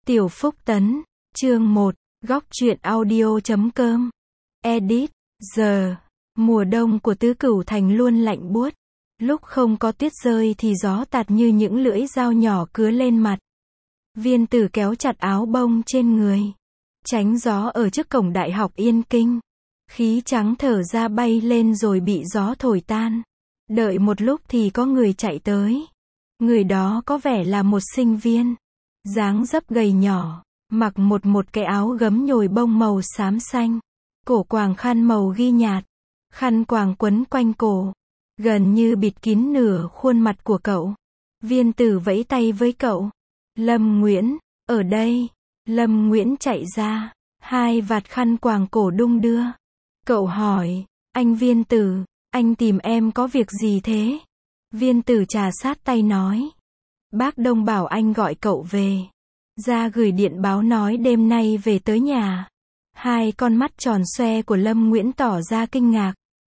Tiểu Phúc Tấn, chương 1, góc truyện audio.com. Edit, giờ, mùa đông của Tứ Cửu Thành luôn lạnh buốt. Lúc không có tuyết rơi thì gió tạt như những lưỡi dao nhỏ cứa lên mặt. Viên Tử kéo chặt áo bông trên người, tránh gió ở trước cổng Đại học Yên Kinh. Khí trắng thở ra bay lên rồi bị gió thổi tan. Đợi một lúc thì có người chạy tới. Người đó có vẻ là một sinh viên, dáng dấp gầy nhỏ, mặc một cái áo gấm nhồi bông màu xám xanh, cổ quàng khăn màu ghi nhạt, khăn quàng quấn quanh cổ, gần như bịt kín nửa khuôn mặt của cậu. Viên Tử vẫy tay với cậu. Lâm Nguyễn, ở đây. Lâm Nguyễn chạy ra, hai vạt khăn quàng cổ đung đưa. Cậu hỏi, anh Viên Tử, anh tìm em có việc gì thế? Viên Tử trà sát tay nói, bác Đông bảo anh gọi cậu về, ra gửi điện báo nói đêm nay về tới nhà. Hai con mắt tròn xoe của Lâm Nguyễn tỏ ra kinh ngạc.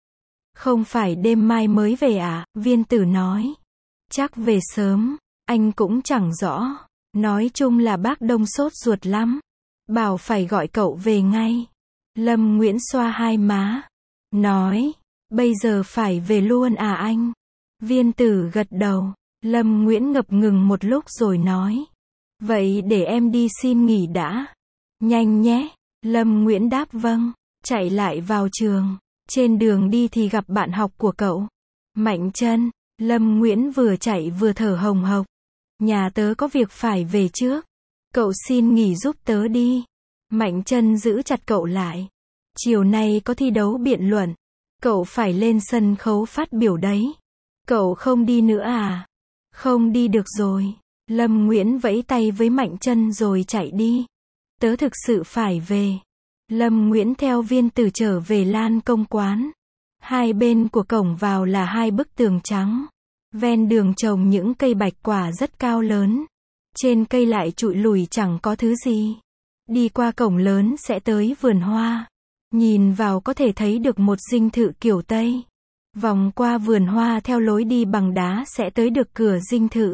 Không phải đêm mai mới về à? Viên Tử nói, chắc về sớm, anh cũng chẳng rõ. Nói chung là bác Đông sốt ruột lắm, bảo phải gọi cậu về ngay. Lâm Nguyễn xoa hai má, nói, bây giờ phải về luôn à anh? Viên Tử gật đầu. Lâm Nguyễn ngập ngừng một lúc rồi nói, vậy để em đi xin nghỉ đã. Nhanh nhé. Lâm Nguyễn đáp vâng, chạy lại vào trường. Trên đường đi thì gặp bạn học của cậu, Mạnh Trân. Lâm Nguyễn vừa chạy vừa thở hồng hộc. Nhà tớ có việc phải về trước, cậu xin nghỉ giúp tớ đi. Mạnh Trân giữ chặt cậu lại. Chiều nay có thi đấu biện luận, cậu phải lên sân khấu phát biểu đấy. Cậu không đi nữa à? Không đi được rồi. Lâm Nguyễn vẫy tay với Mạnh Trân rồi chạy đi. Tớ thực sự phải về. Lâm Nguyễn theo Viên Tử trở về Lan Công quán. Hai bên của cổng vào là hai bức tường trắng. Ven đường trồng những cây bạch quả rất cao lớn. Trên cây lại trụi lùi chẳng có thứ gì. Đi qua cổng lớn sẽ tới vườn hoa. Nhìn vào có thể thấy được một dinh thự kiểu Tây. Vòng qua vườn hoa theo lối đi bằng đá sẽ tới được cửa dinh thự.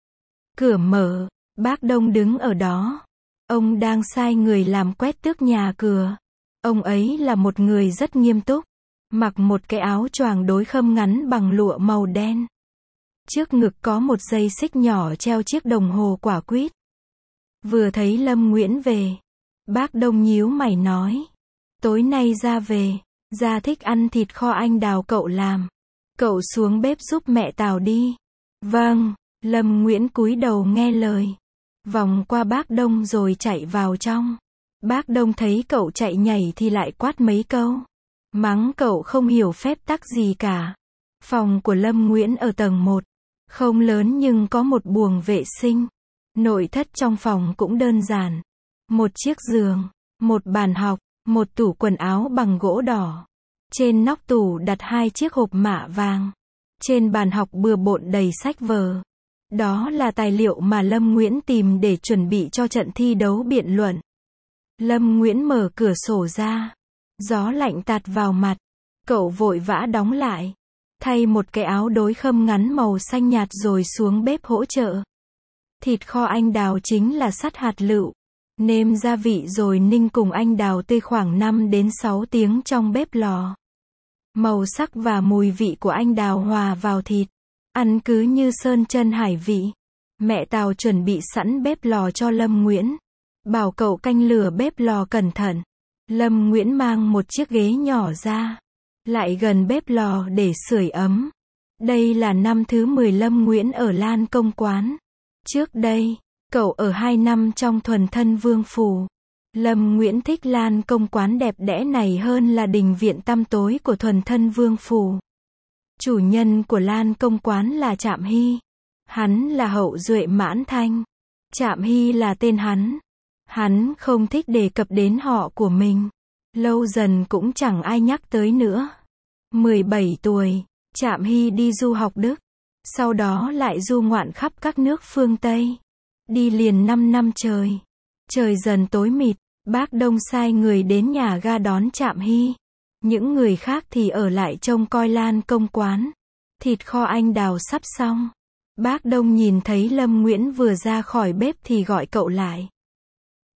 Cửa mở, bác Đông đứng ở đó. Ông đang sai người làm quét tước nhà cửa. Ông ấy là một người rất nghiêm túc, mặc một cái áo choàng đối khâm ngắn bằng lụa màu đen. Trước ngực có một dây xích nhỏ treo chiếc đồng hồ quả quýt. Vừa thấy Lâm Nguyễn về, bác Đông nhíu mày nói, tối nay ra về, ra thích ăn thịt kho anh Đào cậu làm. Cậu xuống bếp giúp mẹ Tào đi. Vâng. Lâm Nguyễn cúi đầu nghe lời. Vòng qua bác Đông rồi chạy vào trong. Bác Đông thấy cậu chạy nhảy thì lại quát mấy câu. Mắng cậu không hiểu phép tắc gì cả. Phòng của Lâm Nguyễn ở tầng 1. Không lớn nhưng có một buồng vệ sinh. Nội thất trong phòng cũng đơn giản. Một chiếc giường, một bàn học, một tủ quần áo bằng gỗ đỏ. Trên nóc tủ đặt hai chiếc hộp mạ vàng. Trên bàn học bừa bộn đầy sách vở. Đó là tài liệu mà Lâm Nguyễn tìm để chuẩn bị cho trận thi đấu biện luận. Lâm Nguyễn mở cửa sổ ra. Gió lạnh tạt vào mặt. Cậu vội vã đóng lại. Thay một cái áo đối khâm ngắn màu xanh nhạt rồi xuống bếp hỗ trợ. Thịt kho anh Đào chính là sắt hạt lựu. Nêm gia vị rồi ninh cùng anh Đào tươi khoảng 5 đến 6 tiếng trong bếp lò. Màu sắc và mùi vị của anh Đào hòa vào thịt. Ăn cứ như sơn chân hải vị. Mẹ Tào chuẩn bị sẵn bếp lò cho Lâm Nguyễn. Bảo cậu canh lửa bếp lò cẩn thận. Lâm Nguyễn mang một chiếc ghế nhỏ ra. Lại gần bếp lò để sưởi ấm. Đây là năm thứ 10 Lâm Nguyễn ở Lan Công quán. Trước đây, cậu ở 2 năm trong Thuần Thân Vương Phủ. Lâm Nguyễn thích Lan Công quán đẹp đẽ này hơn là đình viện tăm tối của Thuần Thân Vương Phủ. Chủ nhân của Lan Công quán là Trạm Hy. Hắn là hậu duệ Mãn Thanh. Trạm Hy là tên hắn. Hắn không thích đề cập đến họ của mình. Lâu dần cũng chẳng ai nhắc tới nữa. 17 tuổi, Trạm Hy đi du học Đức. Sau đó lại du ngoạn khắp các nước phương Tây. Đi liền 5 năm trời. Trời dần tối mịt, bác Đông sai người đến nhà ga đón Trạm Hy. Những người khác thì ở lại trông coi Lan Công quán. Thịt kho anh Đào sắp xong. Bác Đông nhìn thấy Lâm Nguyễn vừa ra khỏi bếp thì gọi cậu lại.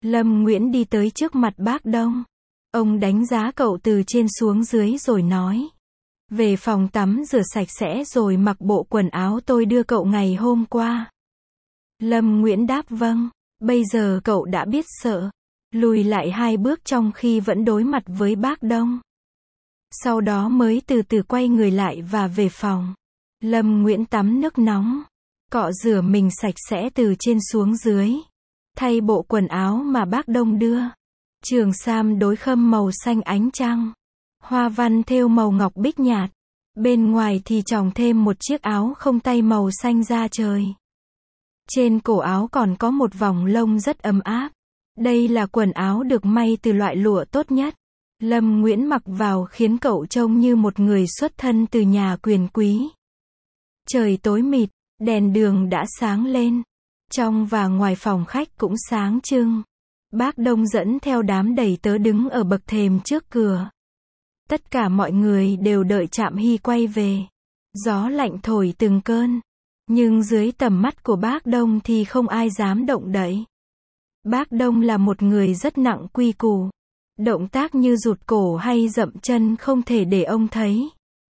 Lâm Nguyễn đi tới trước mặt bác Đông. Ông đánh giá cậu từ trên xuống dưới rồi nói. Về phòng tắm rửa sạch sẽ rồi mặc bộ quần áo tôi đưa cậu ngày hôm qua. Lâm Nguyễn đáp vâng. Bây giờ cậu đã biết sợ. Lùi lại 2 bước trong khi vẫn đối mặt với bác Đông. Sau đó mới từ từ quay người lại và về phòng. Lâm Nguyễn tắm nước nóng. Cọ rửa mình sạch sẽ từ trên xuống dưới. Thay bộ quần áo mà bác Đông đưa. Trường sam đối khâm màu xanh ánh trăng. Hoa văn thêu màu ngọc bích nhạt. Bên ngoài thì chòng thêm một chiếc áo không tay màu xanh da trời. Trên cổ áo còn có một vòng lông rất ấm áp. Đây là quần áo được may từ loại lụa tốt nhất. Lâm Nguyễn mặc vào khiến cậu trông như một người xuất thân từ nhà quyền quý. Trời tối mịt, đèn đường đã sáng lên. Trong và ngoài phòng khách cũng sáng trưng. Bác Đông dẫn theo đám đầy tớ đứng ở bậc thềm trước cửa. Tất cả mọi người đều đợi Trạm Hy quay về. Gió lạnh thổi từng cơn. Nhưng dưới tầm mắt của bác Đông thì không ai dám động đậy. Bác Đông là một người rất nặng quy củ. Động tác như rụt cổ hay dậm chân không thể để ông thấy.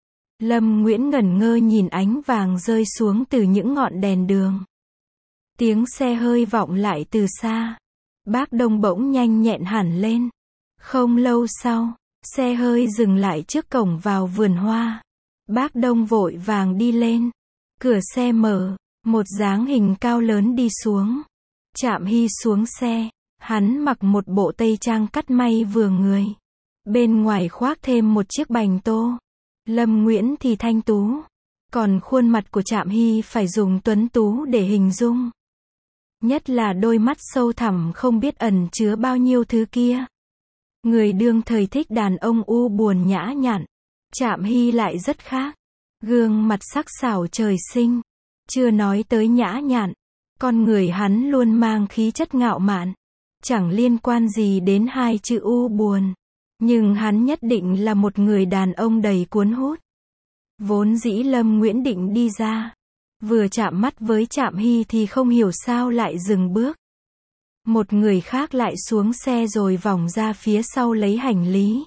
Lâm Nguyễn ngẩn ngơ nhìn ánh vàng rơi xuống từ những ngọn đèn đường. Tiếng xe hơi vọng lại từ xa. Bác Đông bỗng nhanh nhẹn hẳn lên. Không lâu sau, xe hơi dừng lại trước cổng vào vườn hoa. Bác Đông vội vàng đi lên. Cửa xe mở, một dáng hình cao lớn đi xuống. Trạm Hy xuống xe, hắn mặc một bộ tây trang cắt may vừa người. Bên ngoài khoác thêm một chiếc bành tô. Lâm Nguyễn thì thanh tú. Còn khuôn mặt của Trạm Hy phải dùng tuấn tú để hình dung. Nhất là đôi mắt sâu thẳm không biết ẩn chứa bao nhiêu thứ kia. Người đương thời thích đàn ông u buồn nhã nhặn. Trạm Hy lại rất khác. Gương mặt sắc sảo trời sinh. Chưa nói tới nhã nhặn. Con người hắn luôn mang khí chất ngạo mạn. Chẳng liên quan gì đến 2 chữ u buồn. Nhưng hắn nhất định là một người đàn ông đầy cuốn hút. Vốn dĩ Lâm Nguyễn định đi ra. Vừa chạm mắt với Trạm Hy thì không hiểu sao lại dừng bước. Một người khác lại xuống xe rồi vòng ra phía sau lấy hành lý.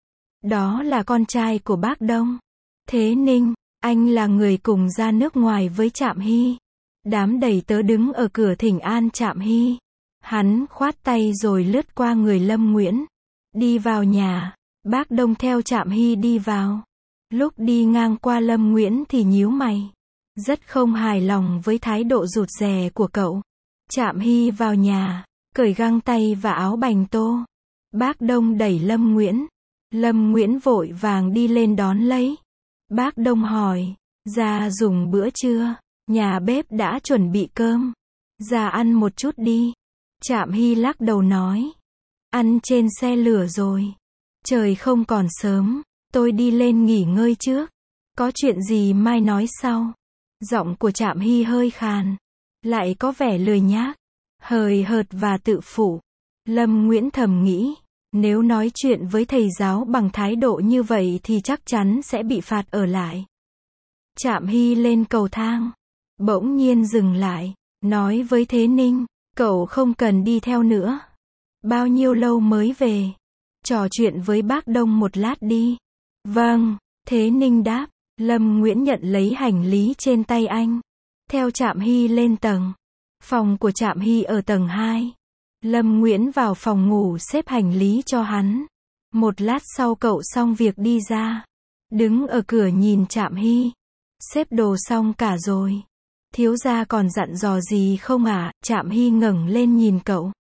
Đó là con trai của bác Đông. Thế Ninh, anh là người cùng ra nước ngoài với Trạm Hy. Đám đầy tớ đứng ở cửa thỉnh an Trạm Hy. Hắn khoát tay rồi lướt qua người Lâm Nguyễn. Đi vào nhà, bác Đông theo Trạm Hy đi vào. Lúc đi ngang qua Lâm Nguyễn thì nhíu mày. Rất không hài lòng với thái độ rụt rè của cậu. Trạm Hy vào nhà, cởi găng tay và áo bành tô. Bác Đông đẩy Lâm Nguyễn. Lâm Nguyễn vội vàng đi lên đón lấy. Bác Đông hỏi, ra dùng bữa trưa, nhà bếp đã chuẩn bị cơm. Ra ăn một chút đi. Trạm Hy lắc đầu nói, ăn trên xe lửa rồi. Trời không còn sớm, tôi đi lên nghỉ ngơi trước. Có chuyện gì mai nói sau. Giọng của Trạm Hy hơi khàn, lại có vẻ lười nhác, hời hợt và tự phụ. Lâm Nguyễn thầm nghĩ, nếu nói chuyện với thầy giáo bằng thái độ như vậy thì chắc chắn sẽ bị phạt ở lại. Trạm Hy lên cầu thang, bỗng nhiên dừng lại, nói với Thế Ninh, cậu không cần đi theo nữa. Bao nhiêu lâu mới về? Trò chuyện với bác Đông một lát đi. Vâng, Thế Ninh đáp. Lâm Nguyễn nhận lấy hành lý trên tay anh. Theo Trạm Hy lên tầng. Phòng của Trạm Hy ở tầng 2. Lâm Nguyễn vào phòng ngủ xếp hành lý cho hắn. Một lát sau cậu xong việc đi ra. Đứng ở cửa nhìn Trạm Hy. Xếp đồ xong cả rồi. Thiếu gia còn dặn dò gì không ạ? Trạm Hy ngẩng lên nhìn cậu.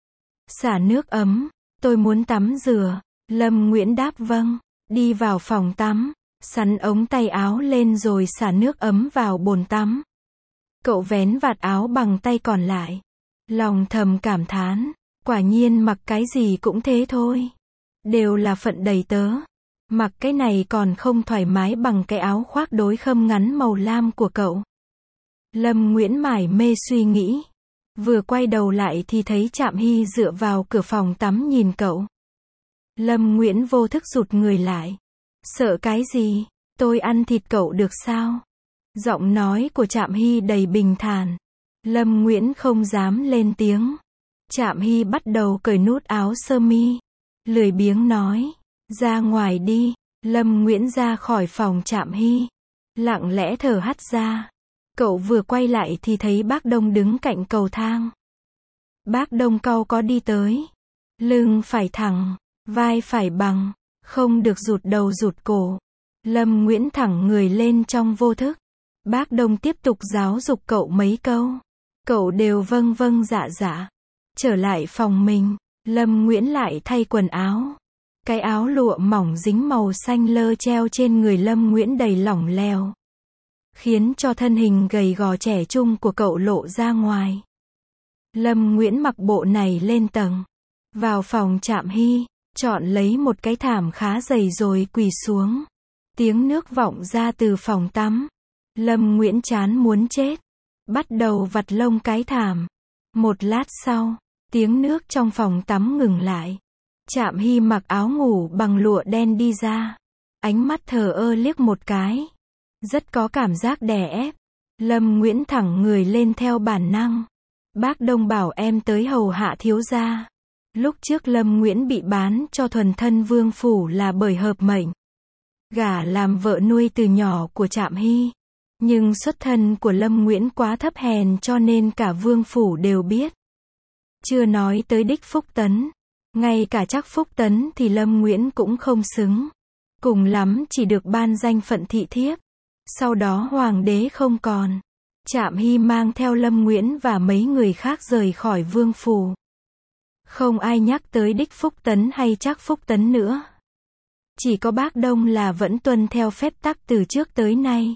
Xả nước ấm, tôi muốn tắm rửa. Lâm Nguyễn đáp vâng. Đi vào phòng tắm. Sắn ống tay áo lên rồi xả nước ấm vào bồn tắm. Cậu vén vạt áo bằng tay còn lại. Lòng thầm cảm thán, quả nhiên mặc cái gì cũng thế thôi. Đều là phận đầy tớ. Mặc cái này còn không thoải mái bằng cái áo khoác đối khâm ngắn màu lam của cậu. Lâm Nguyễn mải mê suy nghĩ. Vừa quay đầu lại thì thấy Trạm Hy dựa vào cửa phòng tắm nhìn cậu. Lâm Nguyễn vô thức rụt người lại. Sợ cái gì? Tôi ăn thịt cậu được sao? Giọng nói của Trạm Hy đầy bình thản. Lâm Nguyễn không dám lên tiếng. Trạm Hy bắt đầu cởi nút áo sơ mi. Lười biếng nói. Ra ngoài đi. Lâm Nguyễn ra khỏi phòng Trạm Hy. Lặng lẽ thở hắt ra. Cậu vừa quay lại thì thấy bác Đông đứng cạnh cầu thang. Bác Đông cau có đi tới. Lưng phải thẳng, vai phải bằng, không được rụt đầu rụt cổ. Lâm Nguyễn thẳng người lên trong vô thức. Bác Đông tiếp tục giáo dục cậu mấy câu. Cậu đều vâng vâng dạ dạ. Trở lại phòng mình, Lâm Nguyễn lại thay quần áo. Cái áo lụa mỏng dính màu xanh lơ treo trên người Lâm Nguyễn đầy lỏng lẻo, khiến cho thân hình gầy gò trẻ trung của cậu lộ ra ngoài. Lâm Nguyễn mặc bộ này lên tầng, vào phòng Trạm Hy, chọn lấy một cái thảm khá dày rồi quỳ xuống. Tiếng nước vọng ra từ phòng tắm. Lâm Nguyễn chán muốn chết, bắt đầu vặt lông cái thảm. Một lát sau, tiếng nước trong phòng tắm ngừng lại. Trạm Hy mặc áo ngủ bằng lụa đen đi ra. Ánh mắt thờ ơ liếc một cái. Rất có cảm giác đè ép. Lâm Nguyễn thẳng người lên theo bản năng. Bác Đông bảo em tới hầu hạ thiếu gia. Lúc trước Lâm Nguyễn bị bán cho thuần thân vương phủ là bởi hợp mệnh. Gả làm vợ nuôi từ nhỏ của Trạm Hy. Nhưng xuất thân của Lâm Nguyễn quá thấp hèn cho nên cả vương phủ đều biết. Chưa nói tới đích Phúc Tấn. Ngay cả chắc Phúc Tấn thì Lâm Nguyễn cũng không xứng. Cùng lắm chỉ được ban danh phận thị thiếp. Sau đó hoàng đế không còn. Trạm Hy mang theo Lâm Nguyễn và mấy người khác rời khỏi vương phủ. Không ai nhắc tới đích Phúc Tấn hay chắc Phúc Tấn nữa. Chỉ có bác Đông là vẫn tuân theo phép tắc từ trước tới nay.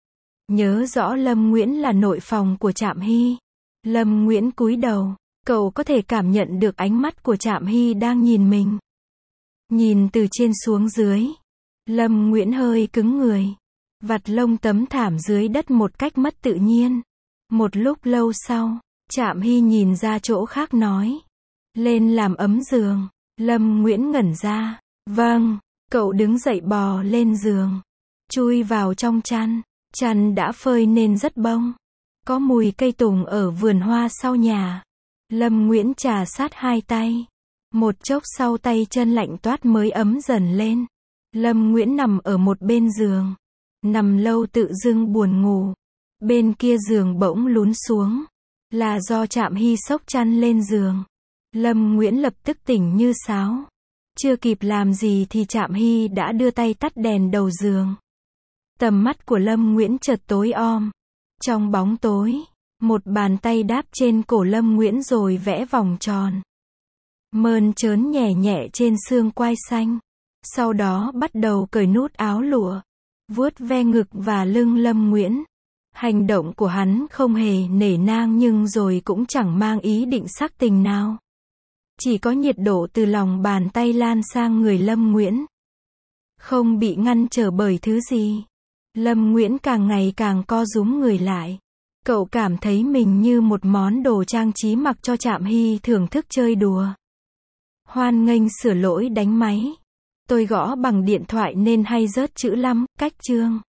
Nhớ rõ Lâm Nguyễn là nội phòng của Trạm Hy. Lâm Nguyễn cúi đầu, cậu có thể cảm nhận được ánh mắt của Trạm Hy đang nhìn mình. Nhìn từ trên xuống dưới. Lâm Nguyễn hơi cứng người. Vặt lông tấm thảm dưới đất một cách mất tự nhiên. Một lúc lâu sau, Trạm Hy nhìn ra chỗ khác nói. Lên làm ấm giường. Lâm Nguyễn ngẩn ra. Vâng, cậu đứng dậy bò lên giường. Chui vào trong chăn. Chăn đã phơi nên rất bông. Có mùi cây tùng ở vườn hoa sau nhà. Lâm Nguyễn trà sát hai tay. Một chốc sau tay chân lạnh toát mới ấm dần lên. Lâm Nguyễn nằm ở một bên giường. Nằm lâu tự dưng buồn ngủ. Bên kia giường bỗng lún xuống. Là do Trạm Hy xốc chăn lên giường. Lâm Nguyễn lập tức tỉnh như sáo. Chưa kịp làm gì thì Trạm Hy đã đưa tay tắt đèn đầu giường. Tầm mắt của Lâm Nguyễn chợt tối om. Trong bóng tối, một bàn tay đáp trên cổ Lâm Nguyễn rồi vẽ vòng tròn. Mơn trớn nhẹ nhẹ trên xương quai xanh. Sau đó bắt đầu cởi nút áo lụa. Vuốt ve ngực và lưng Lâm Nguyễn. Hành động của hắn không hề nể nang nhưng rồi cũng chẳng mang ý định sắc tình nào. Chỉ có nhiệt độ từ lòng bàn tay lan sang người Lâm Nguyễn. Không bị ngăn trở bởi thứ gì. Lâm Nguyễn càng ngày càng co rúm người lại. Cậu cảm thấy mình như một món đồ trang trí mặc cho Trạm Hy thưởng thức chơi đùa. Hoan nghênh sửa lỗi đánh máy. Tôi gõ bằng điện thoại nên hay rớt chữ lắm, cách chương.